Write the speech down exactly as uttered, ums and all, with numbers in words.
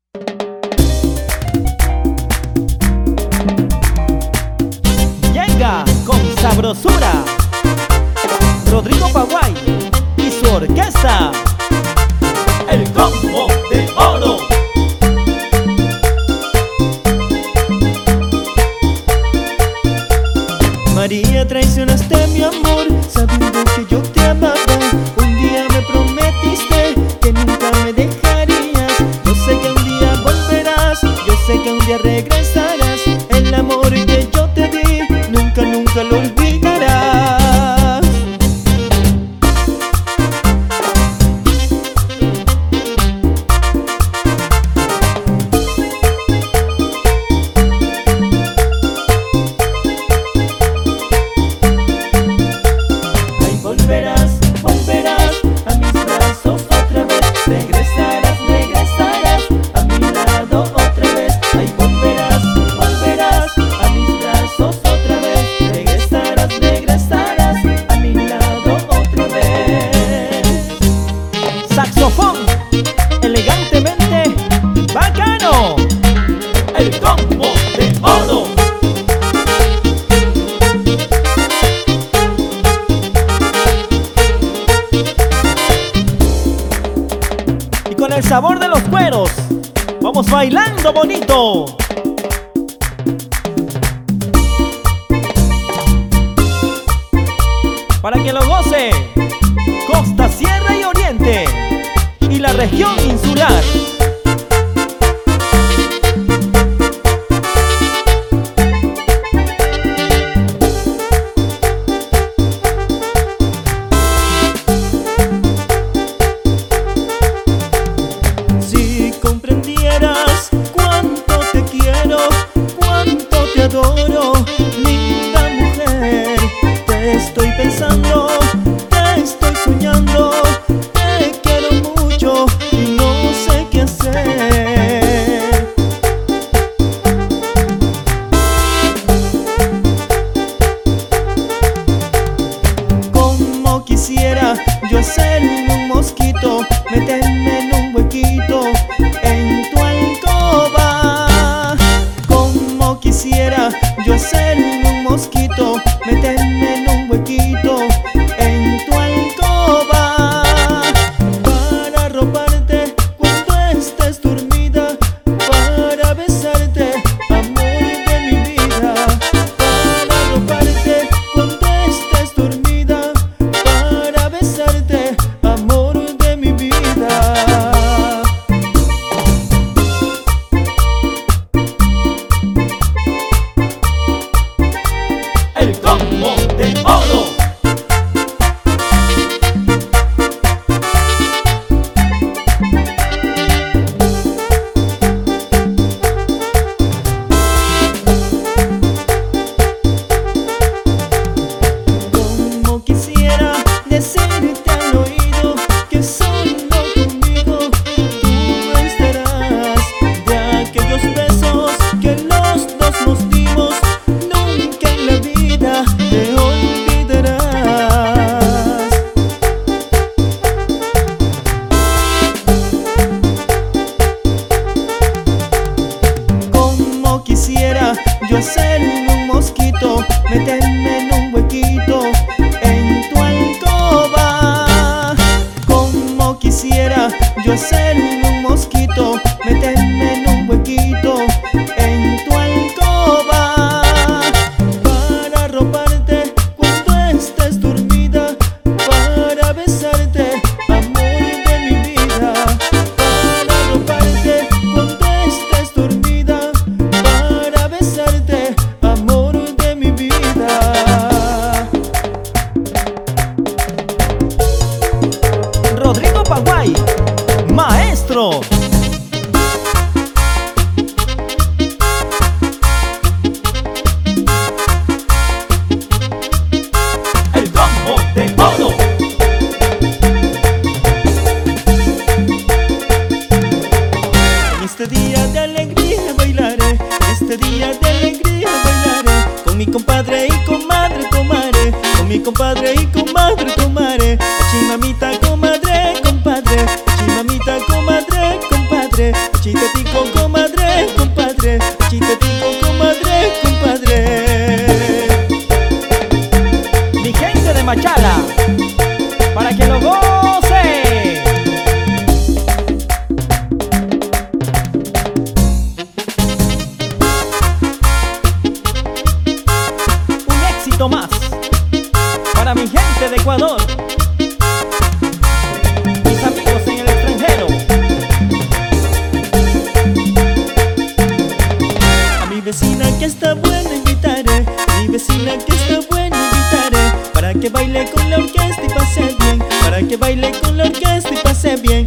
Llega con sabrosura Rodrigo Paguay y su orquesta, El Combo de Oro. María, traicionaste mi amor, sabiendo que yo te amaba. Un día me prometiste que nunca me dejarías. Yo sé que un día volverás, yo sé que un día regresarás. El amor que yo te di, nunca, nunca lo olvidarás. Volverás, volverás a mis brazos otra vez. Regresarás, regresarás a mi lado otra vez. Ay, volverás, volverás a mis brazos otra vez. Regresarás, regresarás a mi lado otra vez. Saxofón, elegantemente bacano. El Combo de Oro. Con el sabor de los cueros, vamos bailando bonito. Para que lo goce Costa, Sierra y Oriente y la región insular. Si comprendieras cuánto te quiero, cuánto te adoro, linda mujer, te estoy pensando, te estoy soñando, te quiero mucho y no sé qué hacer. Como quisiera yo ser un mosquito, meterme en un huequito en tu alcoba. Como quisiera yo ser un mosquito, meterme en un huequito en tu alcoba. Para arroparte cuando estés dormida, para besarte, amor de mi vida. Para arroparte cuando estés dormida, para besarte, amor de mi vida. El Combo de Oro. Como quisiera decirte al oído que solo conmigo tú estarás. De aquellos besos que los dos nos dimos, nunca en la vida te olvidarás. Como quisiera yo ser un mosquito, meterme en un huequito en tu alcoba. Como quisiera yo ser un mosquito, meterme en un huequito en tu alcoba. Para arroparte cuando estés dormida, para besarte, amor de mi vida. Para arroparte cuando estés dormida, para besarte, amor de mi vida. Rodrigo Paguay, maestro. El Combo de Oro. En este día de alegría bailaré, en este día de alegría bailaré, con mi compadre y comadre, comadre, con mi compadre y comadre, comadre, chimamita, comadre, compadre, chimamita, comadre, compadre, chitati, tico, comadre, compadre. Chiste tico, comadre, compadre. Mi gente de Machala, para que lo goce. Un éxito más para mi gente de Ecuador, mis amigos en el extranjero. A mi vecina que está buena invitaré, a mi vecina que está buena invitaré, para que baile con la orquesta y pase bien, para que baile con la orquesta y pase bien.